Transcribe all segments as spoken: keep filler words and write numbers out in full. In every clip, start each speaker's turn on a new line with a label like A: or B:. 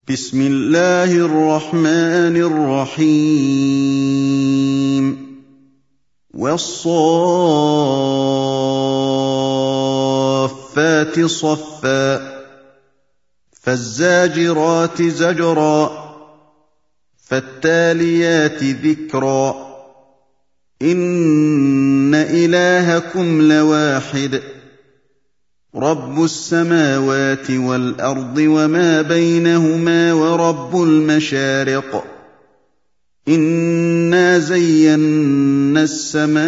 A: بسم الله الرحمن الرحيم والصافات صفا فالزاجرات زجرا فالتاليات ذكرا إن إلهكم لواحد رب السماوات والأرض وما بينهما ورب المشارق إنا زينا السماء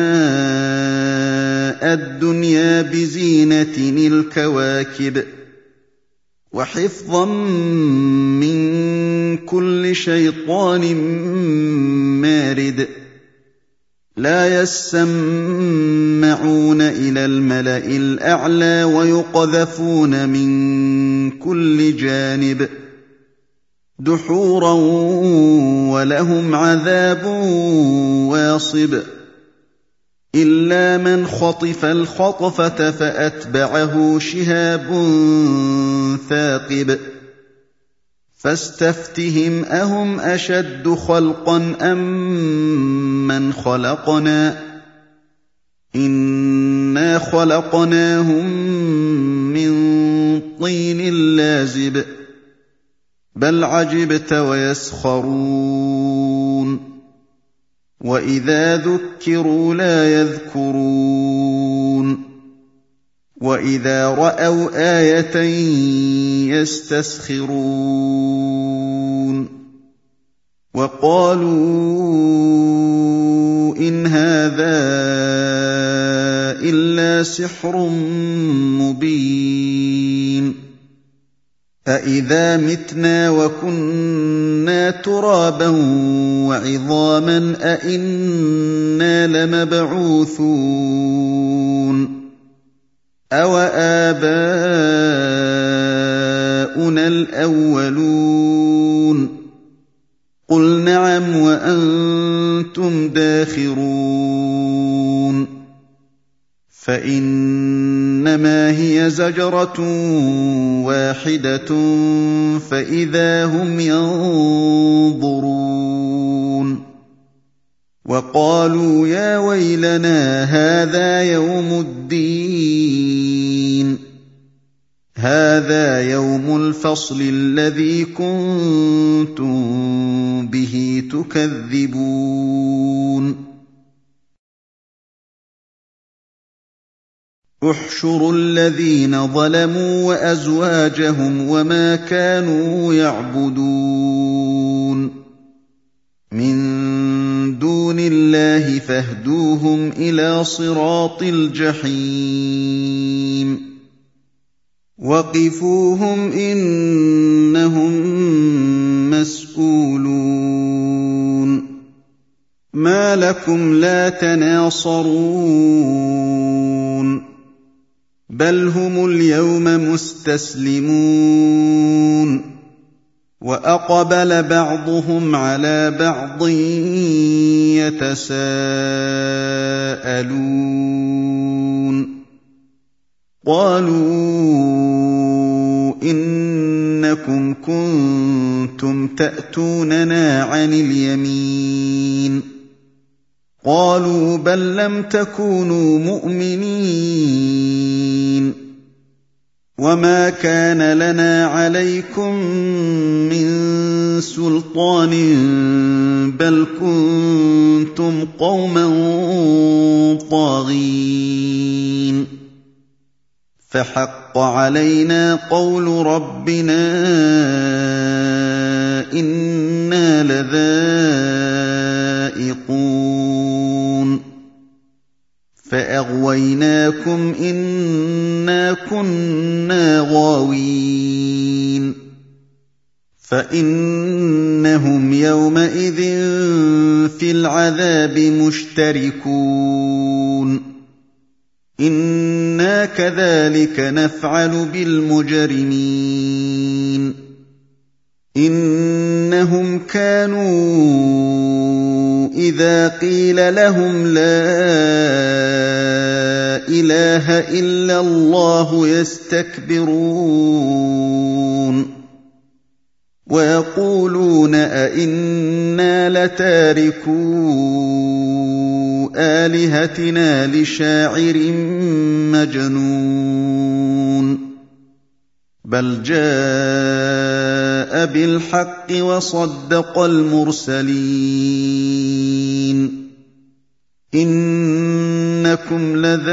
A: الدنيا بزينة الكواكب وحفظا من كل شيطان مارد لا يسمعون إلى الملأ الأعلى ويقذفون من كل جانب دحورا ولهم عذاب واصب إلا من خطف الخطفة فأتبعه شهاب ثاقب فاستفتهم أهم أشد خلقا أم من خلقنا إنا خلقناهم من طين لازب بل عجبت ويسخرون وإذا ذكروا لا يذكرون وإذا رأوا آية يستسخرون وقالوا إن هذا إلا سحر مبين أإذا متنا وكنا ترابا وعظاما أإنا لمبعوثون أَوَآبَاؤُنَا الْأَوَّلُونَ قُلْ نَعَمْ وَأَنتُمْ دَاخِرُونَ فَإِنَّمَا هِيَ زَجْرَةٌ وَاحِدَةٌ فَإِذَا هُمْ يَنظُرُونَ وَقَالُوا يَا وَيْلَنَا هَٰذَا يَوْمُ الدِّينِ هَٰذَا يَوْمُ الْفَصْلِ الَّذِي كُنتُم بِهِ تُكَذِّبُونَ احْشُرُوا الَّذِينَ ظَلَمُوا وَأَزْوَاجَهُمْ وَمَا كَانُوا يَعْبُدُونَ مِن دُونِ اللَّهِ فاهْدُوهُمْ إِلَىٰ صِرَاطِ الْجَحِيمِ وَقِفُوهُمْ إِنَّهُم مَّسْئُولُونَ مَا لَكُمْ لَا تَنَاصَرُونَ بَلْ هُمُ الْيَوْمَ مُسْتَسْلِمُونَ وَأَقْبَلَ بَعْضُهُمْ عَلَىٰ بَعْضٍ يَتَسَاءَلُونَ قَالُوا إِنَّكُمْ كُنتُمْ تَأْتُونَنَا عَنِ الْيَمِينِ قَالُوا بَل لَّمْ تَكُونُوا مُؤْمِنِينَ وَمَا كَانَ لَنَا عَلَيْكُم مِّن سُلْطَانٍ بَلْ كُنتُمْ قَوْمًا طَاغِينَ فَحَقَّ عَلَيْنَا قَوْلُ رَبِّنَا إِنَّا لَذَائِقُونَ فَأَغْوَيْنَاكُمْ إِنَّا كُنَّا غَاوِينَ فَإِنَّهُمْ يَوْمَئِذٍ فِي الْعَذَابِ مُشْتَرِكُونَ إِنَّا كَذَٰلِكَ نَفْعَلُ بِالْمُجْرِمِينَ إِنَّهُمْ كَانُوا إِذَا قِيلَ لَهُمْ لَا إِلَٰهَ إِلَّا اللَّهُ يَسْتَكْبِرُونَ ويقولون أئنا لتاركو آلهتنا لشاعر مجنون بل جاء بالحق وصدق المرسلين إنكم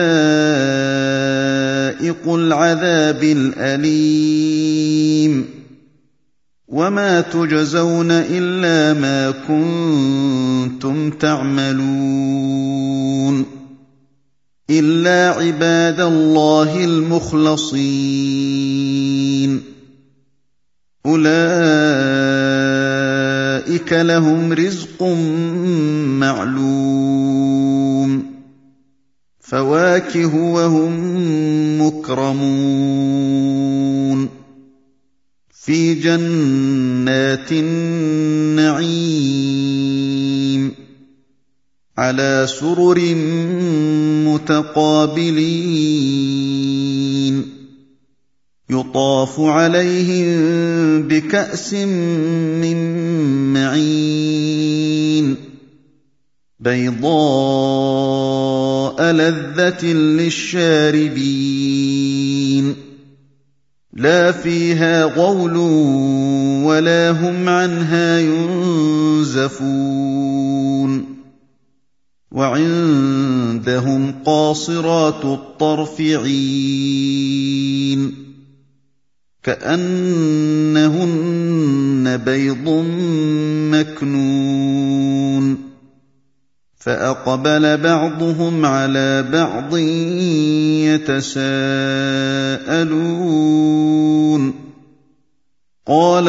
A: لذائق العذاب الأليم وما تجزون إلا ما كنتم تعملون إلا عباد الله المخلصين أولئك لهم رزق معلوم فواكه وهم مكرمون في جنات النعيم على سرر متقابلين يطاف عليهم بكأس من معين بيضاء لذة للشاربين لا فيها غول ولا هم عنها ينزفون وعندهم قاصرات الطرف عين كأنهن بيض مكنون فأقبل بعضهم على بعض يتساءلون قال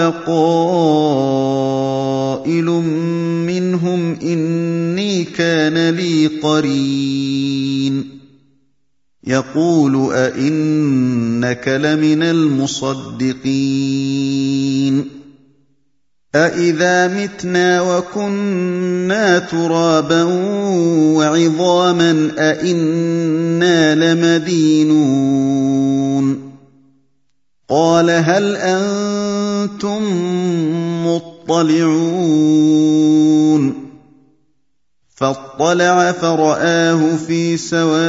A: قائل منهم إني كان لي قرين يقول أئنك لمن المصدقين أإذا متنا وكنا ترابا وعظاما أئنا لمدينون قال هل أنتم مطلعون فاطلع فرآه في سواء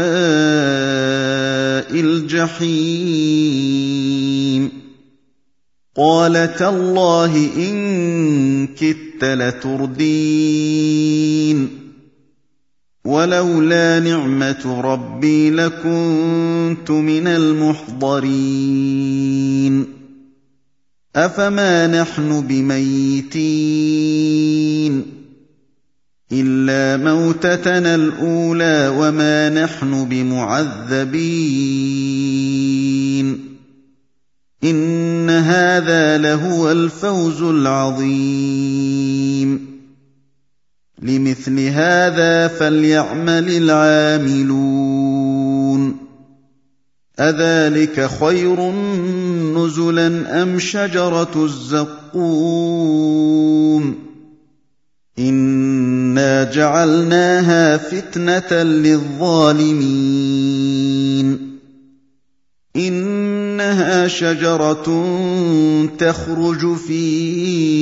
A: الجحيم قال تالله إن كدت لتردين ولولا نعمة ربي لكنت من المحضرين أفما نحن بميتين إلا موتتنا الأولى وما نحن بمعذبين إن هذا لهو الفوز العظيم لمثل هذا فليعمل العاملون أذلك خير نزلا أم شجرة الزقوم إنا جعلناها فتنة للظالمين إنها شجرة تخرج في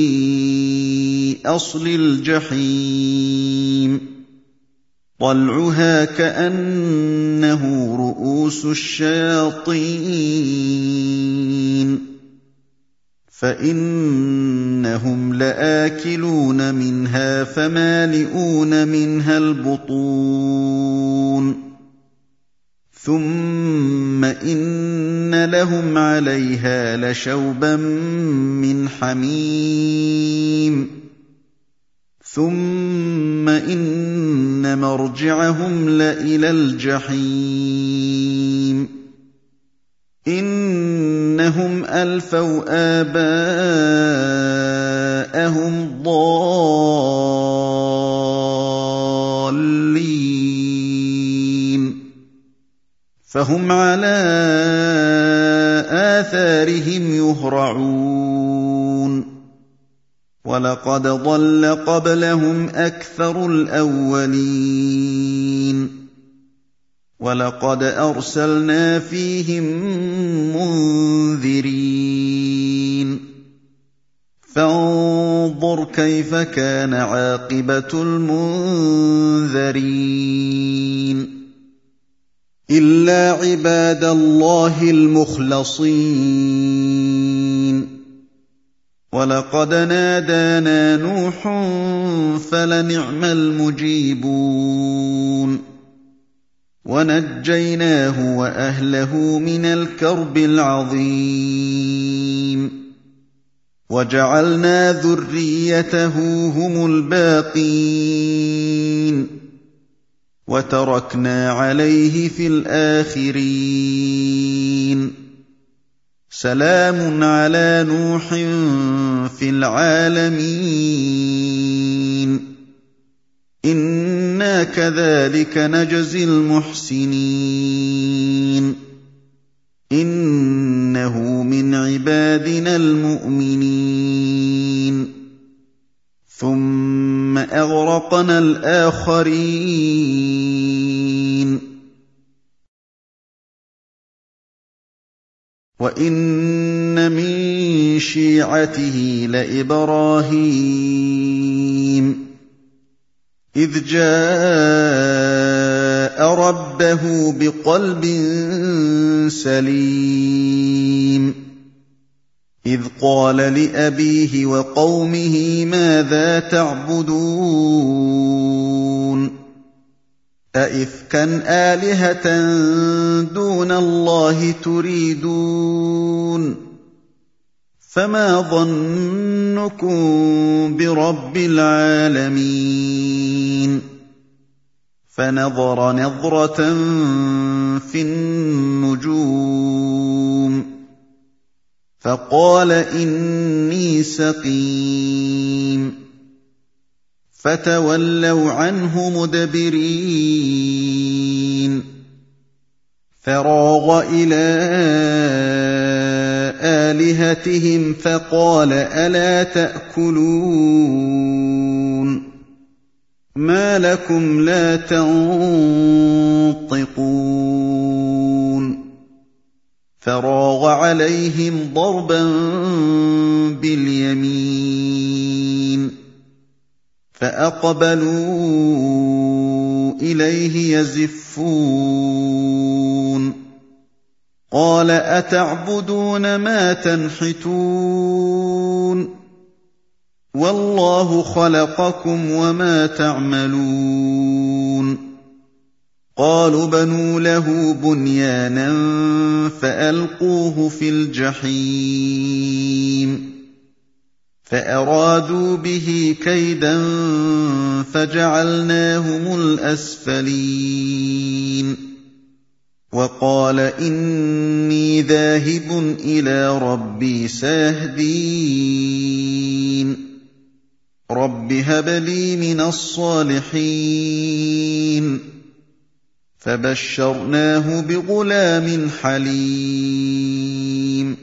A: أصل الجحيم طلعها كأنه رؤوس الشياطين فإنهم لآكلون منها فمالئون منها البطون ثم إن لهم عليها لشوبا من حميم ثم إن مرجعهم لإلى الجحيم إنهم ألفوا آباءهم ضالين فهم على آثارهم يهرعون ولقد ضل قبلهم أكثر الأولين ولقد أرسلنا فيهم منذرين فانظُرْ كَيْفَ كَانَ عَاقِبَةُ الْمُنذَرِينَ إِلَّا عِبَادَ اللَّهِ الْمُخْلَصِينَ وَلَقَدْ نَادَانَا نُوحٌ فَلَنِعْمَ الْمُجِيبُونَ وَنَجَّيْنَاهُ وَأَهْلَهُ مِنَ الْكَرْبِ الْعَظِيمِ وَجَعَلْنَا ذُرِّيَّتَهُ هُمُ الْبَاقِينَ وَتَرَكْنَا عَلَيْهِ فِي الْآخِرِينَ سَلَامٌ عَلَىٰ نُوحٍ فِي الْعَالَمِينَ إِنَّا كَذَٰلِكَ نَجْزِي الْمُحْسِنِينَ إِنَّهُ مِنْ عِبَادِنَا الْمُؤْمِنِينَ ثُمَّ أَغْرَقْنَا الْآخَرِينَ وَإِنَّ مِن شِيعَتِهِ لَإِبْرَاهِيمَ إِذْ جَاءَ رَبَّهُ بِقَلْبٍ سَلِيمٍ إِذْ قَالَ لِأَبِيهِ وَقَوْمِهِ مَاذَا تَعْبُدُونَ أَئِفْكًا آلِهَةً دُونَ اللَّهِ تُرِيدُونَ فَمَا ظَنُّكُم بِرَبِّ الْعَالَمِينَ فَنَظَرَ نَظْرَةً فِي النُّجُومِ فَقَالَ إِنِّي سَقِيمٌ فَتَوَلَّوْا عَنْهُ مُدْبِرِينَ فَرَاغَ إِلَىٰ آلِهَتِهِمْ فَقَالَ أَلَا تَأْكُلُونَ مَا لَكُمْ لَا تَنطِقُونَ فَرَاغَ عَلَيْهِمْ ضَرْبًا بِالْيَمِينِ فَأَقْبَلُوا إِلَيْهِ يَزِفُّونَ قَالَ أَتَعْبُدُونَ مَا تَنْحِتُونَ وَاللَّهُ خَلَقَكُمْ وَمَا تَعْمَلُونَ قَالُوا ابْنُوا لَهُ بُنْيَانًا فَأَلْقُوهُ فِي الْجَحِيمِ فَأَرَادُوا بِهِ كَيْدًا فَجَعَلْنَاهُمُ الْأَسْفَلِينَ وَقَالَ إِنِّي ذَاهِبٌ إِلَىٰ رَبِّي سَيَهْدِينِ رَبِّ هَبْ لِي مِنَ الصَّالِحِينَ فَبَشَّرْنَاهُ بِغُلَامٍ حَلِيمٍ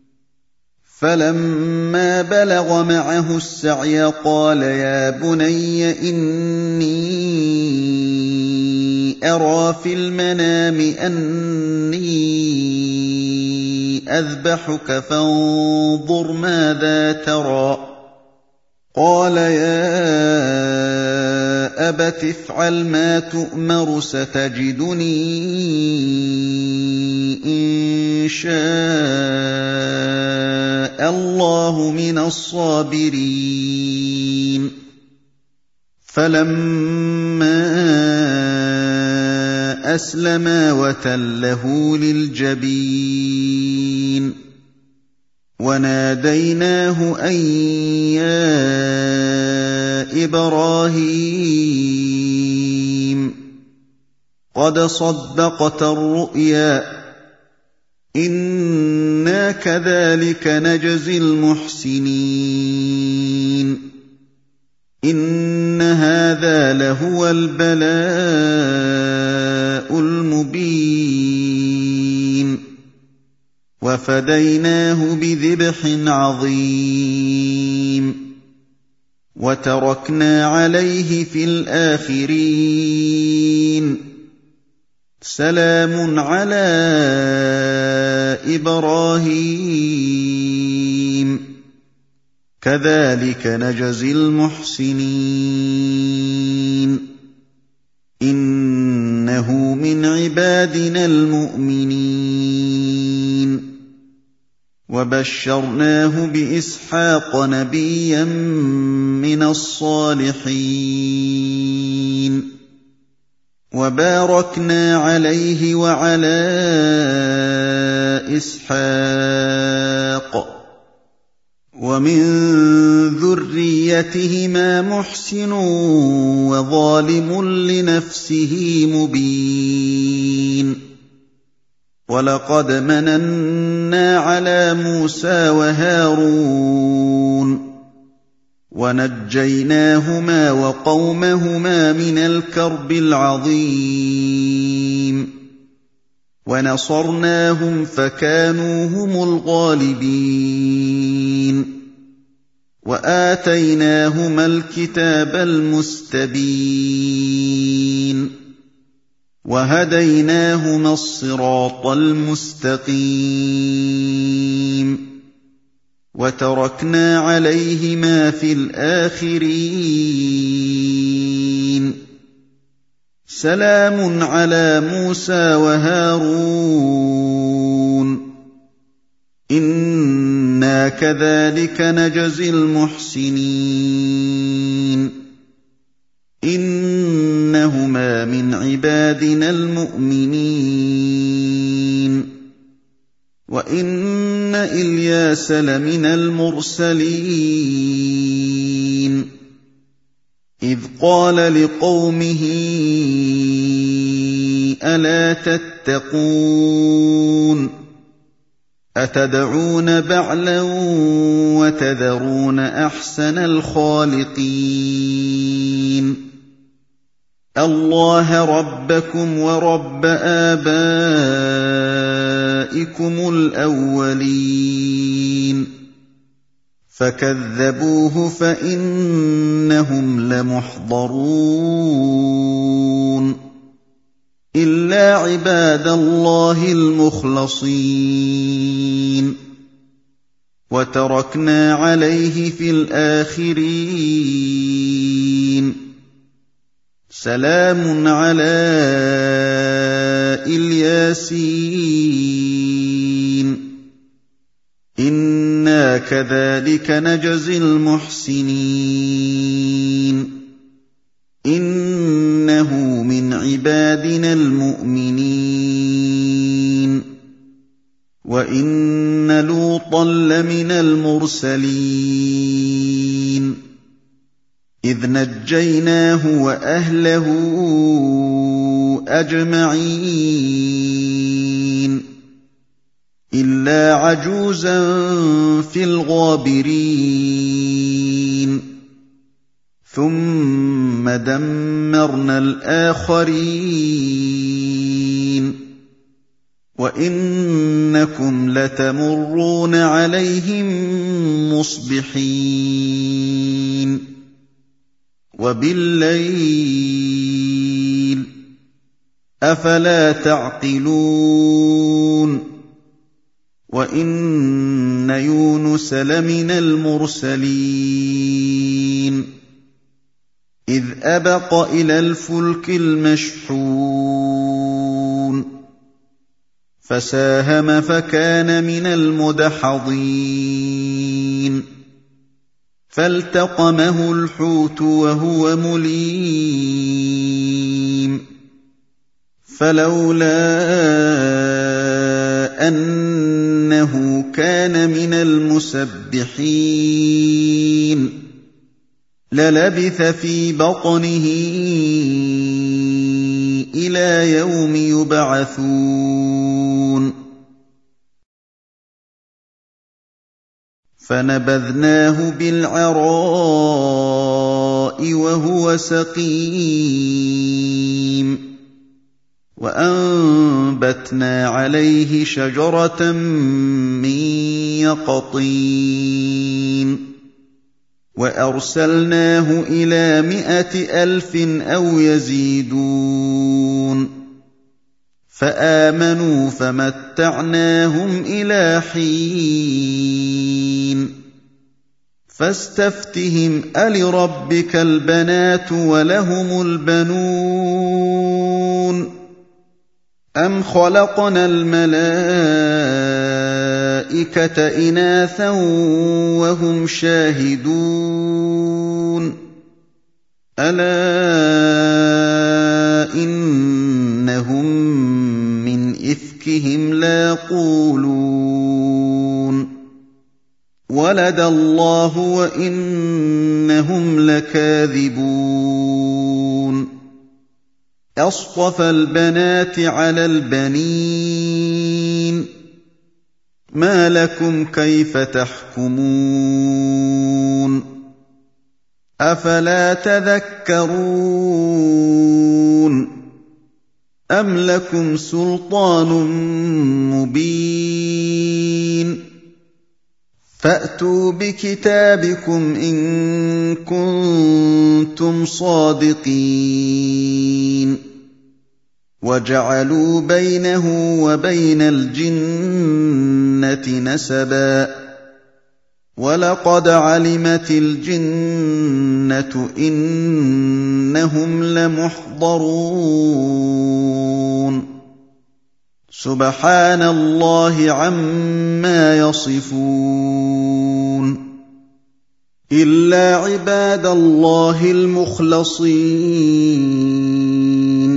A: فَلَمَّا بَلَغَ مَعَهُ السَّعْيَ قَالَ يَا بُنَيَّ إِنِّي أَرَىٰ فِي الْمَنَامِ أَنِّي أَذْبَحُكَ فَانظُرْ مَاذَا تَرَىٰ قَالَ يَا أَبَتِ افْعَلْ مَا تُؤْمَرُ سَتَجِدُنِي إِن شَاءَ اللَّهُ مِنَ الصَّابِرِينَ فَلَمَّا أَسْلَمَا وَتَلَّهُ لِلْجَبِينِ وَنَادَيْنَاهُ أَن يَا إِبْرَاهِيمُ قَدْ صَدَّقْتَ الرُّؤْيَا إِنَّا كَذَٰلِكَ نَجْزِي الْمُحْسِنِينَ إِنَّ هَٰذَا لَهُوَ الْبَلَاءُ الْمُبِينُ وَفَدَيْنَاهُ بِذِبْحٍ عَظِيمٍ وَتَرَكْنَا عَلَيْهِ فِي الْآخِرِينَ سَلَامٌ عَلَىٰ إِبْرَاهِيمَ كَذَٰلِكَ نَجْزِي الْمُحْسِنِينَ إِنَّهُ مِنْ عِبَادِنَا الْمُؤْمِنِينَ وَبَشَّرْنَاهُ بِإِسْحَاقَ نَبِيًّا مِّنَ الصَّالِحِينَ وَبَارَكْنَا عَلَيْهِ وَعَلَىٰ إِسْحَاقَ وَمِن ذُرِّيَّتِهِمَا مُحْسِنٌ وَظَالِمٌ لِّنَفْسِهِ مُبِينٌ وَلَقَدْ مَنَنَّا عَلَىٰ مُوسَىٰ وَهَارُونَ وَنَجَّيْنَاهُمَا وَقَوْمَهُمَا مِنَ الْكَرْبِ الْعَظِيمِ وَنَصَرْنَاهُمْ فَكَانُوا هُمُ الْغَالِبِينَ وَآتَيْنَاهُمَا الْكِتَابَ الْمُسْتَبِينَ وَهَدَيْنَاهُمَا الصِّرَاطَ الْمُسْتَقِيمَ وَتَرَكْنَا عَلَيْهِمَا فِي الْآخِرِينَ سَلَامٌ عَلَىٰ مُوسَىٰ وَهَارُونَ إِنَّا كَذَٰلِكَ نَجْزِي الْمُحْسِنِينَ إِنَّهُمَا مِنْ عِبَادِنَا الْمُؤْمِنِينَ وَإِنَّ إِلْيَاسَ لَمِنَ الْمُرْسَلِينَ إِذْ قَالَ لِقَوْمِهِ أَلَا تَتَّقُونَ أَتَدْعُونَ بَعْلًا وَتَذَرُونَ أَحْسَنَ الْخَالِقِينَ اللَّهَ رَبَّكُمْ وَرَبَّ آبَائِكُمُ الْأَوَّلِينَ فَكَذَّبُوهُ فَإِنَّهُمْ لَمُحْضَرُونَ إِلَّا عِبَادَ اللَّهِ الْمُخْلَصِينَ وَتَرَكْنَا عَلَيْهِ فِي الْآخِرِينَ سَلَامٌ عَلَىٰ الْيَاسِينَ إِنَّا كَذَٰلِكَ نَجْزِي الْمُحْسِنِينَ إِنَّهُ مِنْ عِبَادِنَا الْمُؤْمِنِينَ وَإِنَّ لُوطًا لَّمِنَ الْمُرْسَلِينَ إِذْ نَجَّيْنَاهُ وَأَهْلَهُ أَجْمَعِينَ إِلَّا عَجُوزًا فِي الْغَابِرِينَ ثُمَّ دَمَّرْنَا الْآخَرِينَ وَإِنَّكُمْ لَتَمُرُّونَ عَلَيْهِم مُّصْبِحِينَ وَبِاللَّيْلِ ۗ أَفَلَا تَعْقِلُونَ وَإِنَّ يُونُسَ لَمِنَ الْمُرْسَلِينَ إِذْ أَبَقَ إِلَى الْفُلْكِ الْمَشْحُونِ فَسَاهَمَ فَكَانَ مِنَ الْمُدْحَضِينَ فَالْتَقَمَهُ الْحُوتُ وَهُوَ مُلِيمٌ فَلَوْلَا أَنَّهُ كَانَ مِنَ الْمُسَبِّحِينَ لَلَبِثَ فِي بَطْنِهِ إِلَىٰ يَوْمِ يُبْعَثُونَ فَنَبَذْنَاهُ بِالْعَرَاءِ وَهُوَ سَقِيمٌ وَأَنبَتْنَا عَلَيْهِ شَجَرَةً مِّن يَقْطِينٍ وَأَرْسَلْنَاهُ إِلَىٰ مِائَةِ أَلْفٍ أَوْ يَزِيدُونَ فَآمَنُوا فَمَتَّعْنَاهُمْ إِلَىٰ حِينٍ فاستفتهم ألربك البنات ولهم البنون أم خلقنا الملائكة إناثا وهم شاهدون ألا إنهم من إفكهم ليقولون ولد الله وإنهم لكاذبون أصطفى البنات على البنين ما لكم كيف تحكمون أفلا تذكرون أم لكم سلطان مبين فأتوا بكتابكم إن كنتم صادقين وجعلوا بينه وبين الجنة نسبا ولقد علمت الجنة إنهم لمحضرون سبحان الله عما يصفون إلا عباد الله المخلصين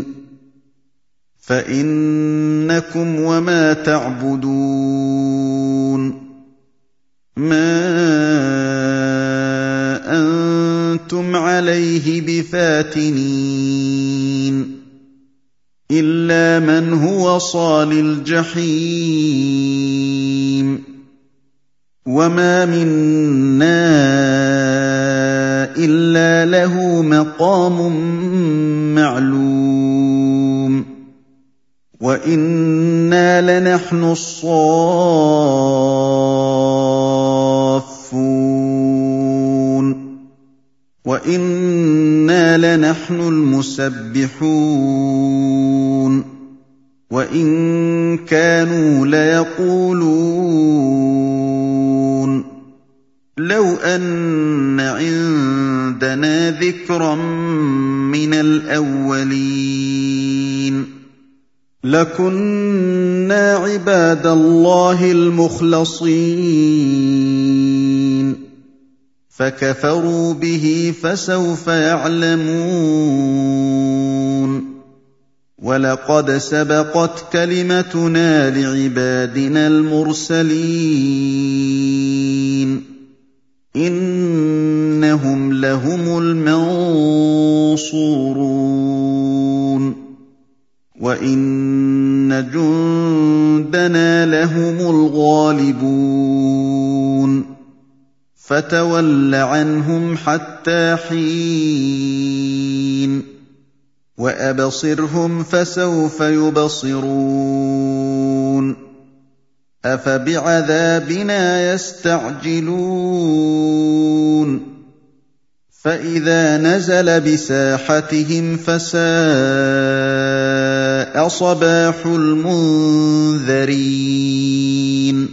A: فإنكم وما تعبدون ما أنتم عليه بفاتنين إلا من هو صال الجحيم وما منا إلا له مقام معلوم وإنا لنحن الصافون وإنا لنحن المسبحون وإن كانوا ليقولون لو أن عندنا ذكرا من الأولين لكنا عباد الله المخلصين فكفروا به فسوف يعلمون ولقد سبقت كلمتنا لعبادنا المرسلين إنهم لهم المنصورون وإن جندنا لهم الغالبون فتول عنهم حتى حين وأبصرهم فسوف يبصرون أفبعذابنا يستعجلون فإذا نزل بساحتهم فساء صباح المنذرين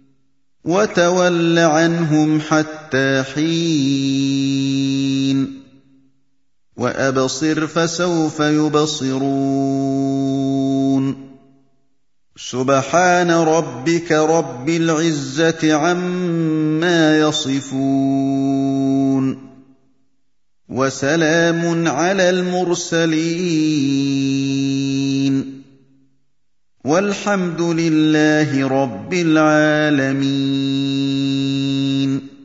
A: وتول عنهم حتى حين وأبصر فسوف يبصرون سبحان ربك رب العزة عما يصفون وسلام على المرسلين والحمد لله رب العالمين.